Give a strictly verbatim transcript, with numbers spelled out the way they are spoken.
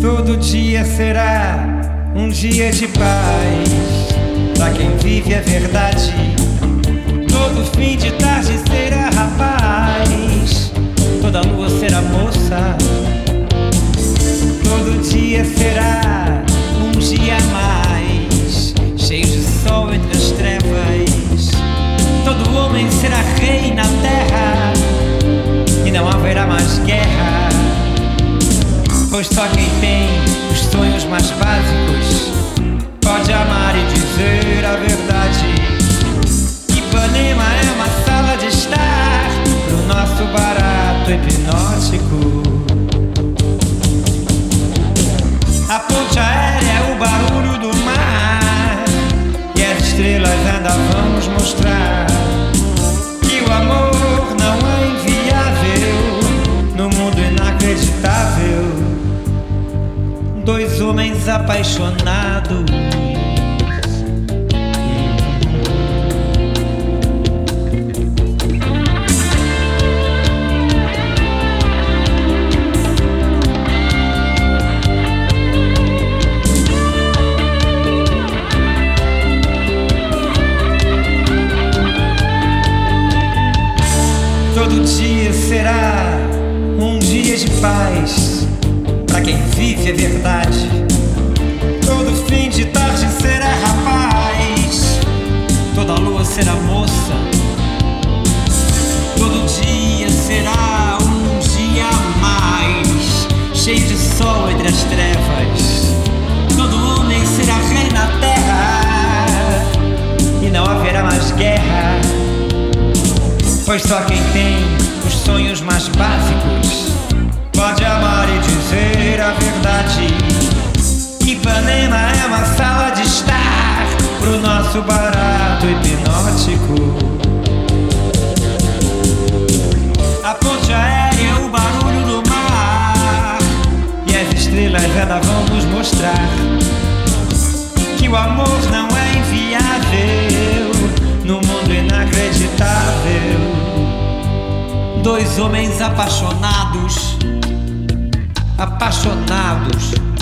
Todo dia será um dia de paz pra quem vive a verdade. Todo fim de tarde será rapaz, toda lua será moça. Todo dia será um dia a mais, cheio de sol entre as trevas. Todo homem será rei na terra e não haverá mais guerra, pois só quem tem os sonhos mais básicos pode amar e dizer a verdade. Ipanema é uma sala de estar pro nosso barato hipnótico. A ponte aérea é o barulho do mar e as estrelas ainda vão nos mostrar que o amor não é inviável no mundo inacreditável. Dois homens apaixonados. Todo dia será um dia de paz pra quem vive a verdade. Todo fim de tarde será rapaz, toda lua será moça. Todo dia será um dia a mais, cheio de sol entre as trevas. Todo homem será rei na terra e não haverá mais guerra, pois só quem tem os sonhos mais básicos pode amar e dizer a verdade. Ipanema é uma sala de estar pro nosso barato hipnótico. A ponte aérea é o barulho do mar e as estrelas ainda vão nos mostrar que o amor não é inviável no mundo inacreditável. Dois homens apaixonados, apaixonados.